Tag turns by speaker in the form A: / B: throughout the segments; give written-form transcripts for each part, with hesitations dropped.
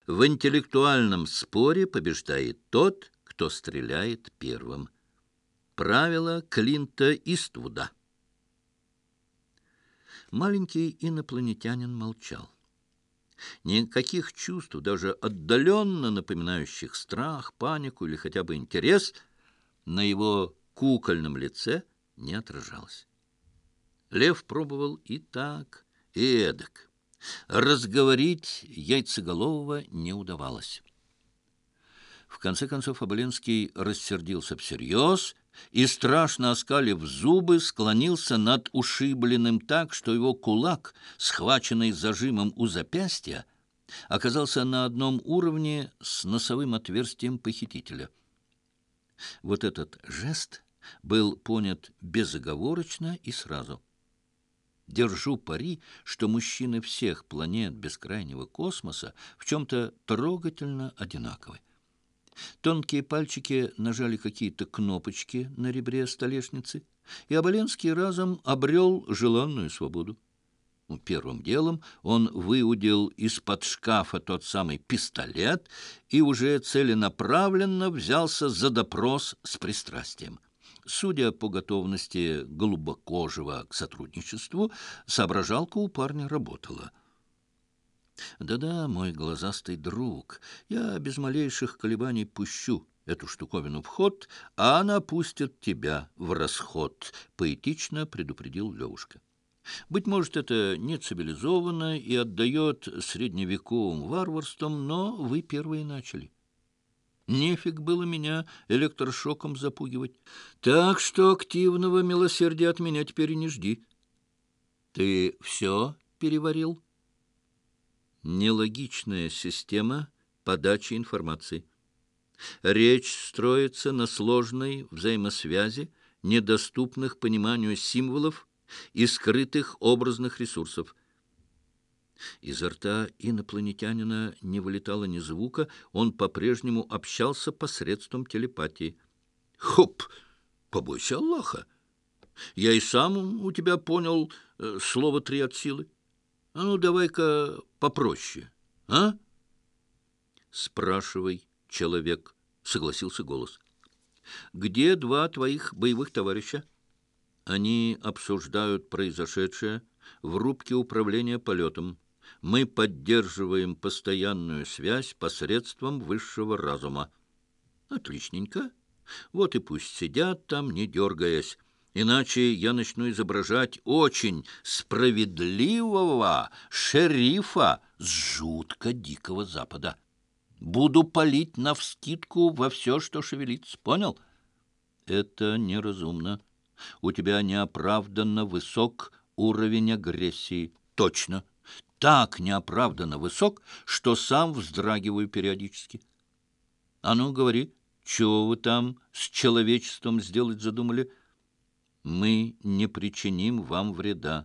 A: В интеллектуальном споре побеждает тот, кто стреляет первым. Правило Клинта Иствуда. Маленький инопланетянин молчал. Никаких чувств, даже отдаленно напоминающих страх, панику или хотя бы интерес, на его кукольном лице не отражалось. Лев пробовал и так, и эдак. Разговорить яйцеголового не удавалось. В конце концов Оболенский рассердился всерьез и, страшно оскалив зубы, склонился над ушибленным так, что его кулак, схваченный зажимом у запястья, оказался на одном уровне с носовым отверстием похитителя. Вот этот жест был понят безоговорочно и сразу. Держу пари, что мужчины всех планет бескрайнего космоса в чем-то трогательно одинаковы. Тонкие пальчики нажали какие-то кнопочки на ребре столешницы, и Оболенский разом обрел желанную свободу. Первым делом он выудил из-под шкафа тот самый пистолет и уже целенаправленно взялся за допрос с пристрастием. Судя по готовности голубокожего к сотрудничеству, соображалка у парня работала. «Да-да, мой глазастый друг, я без малейших колебаний пущу эту штуковину в ход, а она пустит тебя в расход», — поэтично предупредил Левушка. «Быть может, это не цивилизованно и отдает средневековым варварством, но вы первые начали. Нефиг было меня электрошоком запугивать. Так что активного милосердия от меня теперь и не жди. Ты все переварил?» Нелогичная система подачи информации. Речь строится на сложной взаимосвязи недоступных пониманию символов и скрытых образных ресурсов. Изо рта инопланетянина не вылетало ни звука, он по-прежнему общался посредством телепатии. «Хоп! Побойся Аллаха! Я и сам у тебя понял слово 3 от силы. А ну, давай-ка попроще, а?» «Спрашивай, человек», — согласился голос. «Где 2 твоих боевых товарища?» «Они обсуждают произошедшее в рубке управления полетом. Мы поддерживаем постоянную связь посредством высшего разума». «Отличненько. Вот и пусть сидят там, не дергаясь. Иначе я начну изображать очень справедливого шерифа с жутко дикого Запада. Буду палить навскидку во все, что шевелится. Понял?» «Это неразумно. У тебя неоправданно высок уровень агрессии». «Точно. Так неоправданно высок, что сам вздрагиваю периодически». «А ну, говори, чего вы там с человечеством сделать задумали?» «Мы не причиним вам вреда».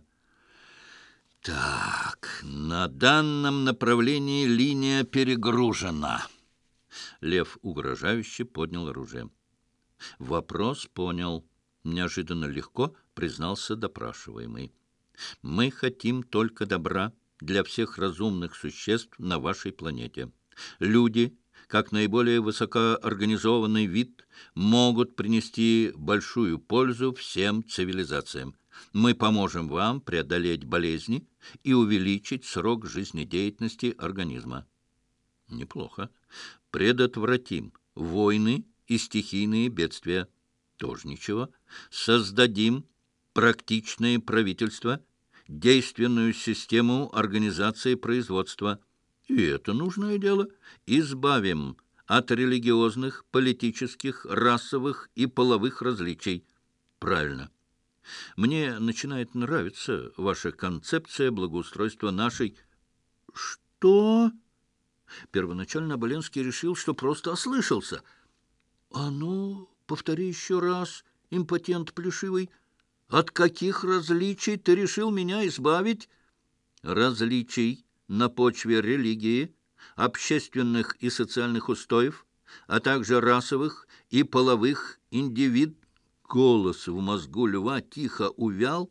A: «Так, на данном направлении линия перегружена». Лев угрожающе поднял оружие. «Вопрос понял», — неожиданно легко признался допрашиваемый. «Мы хотим только добра для всех разумных существ на вашей планете. Люди, как наиболее высокоорганизованный вид, могут принести большую пользу всем цивилизациям. Мы поможем вам преодолеть болезни и увеличить срок жизнедеятельности организма». «Неплохо. Предотвратим войны и стихийные бедствия». «Тоже ничего. Создадим практичное правительство, действенную систему организации производства». «И это нужное дело. Избавим от религиозных, политических, расовых и половых различий». «Правильно. Мне начинает нравиться ваша концепция благоустройства нашей...» «Что?» Первоначально Оболенский решил, что просто ослышался. «А ну, повтори еще раз, импотент плешивый, от каких различий ты решил меня избавить?» «Различий на почве религии, общественных и социальных устоев, а также расовых и половых индивид». Голос в мозгу льва тихо увял,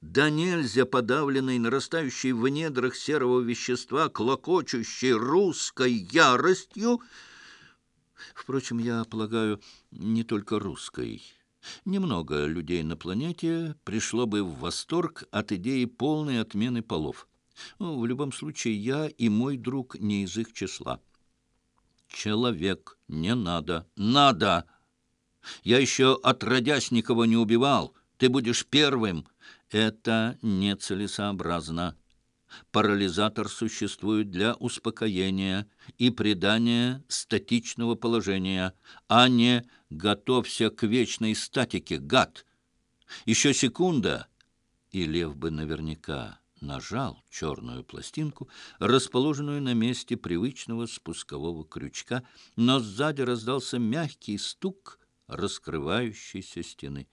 A: да нельзя подавленной, нарастающей в недрах серого вещества, клокочущей русской яростью. Впрочем, я полагаю, не только русской. Немного людей на планете пришло бы в восторг от идеи полной отмены полов. Ну, в любом случае, я и мой друг не из их числа. Человек, не надо. Надо! Я еще отродясь никого не убивал. Ты будешь первым. Это нецелесообразно. Парализатор существует для успокоения и придания статичного положения, а не «готовься к вечной статике, гад». Еще секунда, и лев бы наверняка нажал черную пластинку, расположенную на месте привычного спускового крючка, но сзади раздался мягкий стук раскрывающейся стены.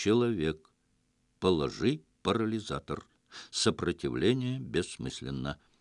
A: «Человек, положи парализатор. Сопротивление бессмысленно».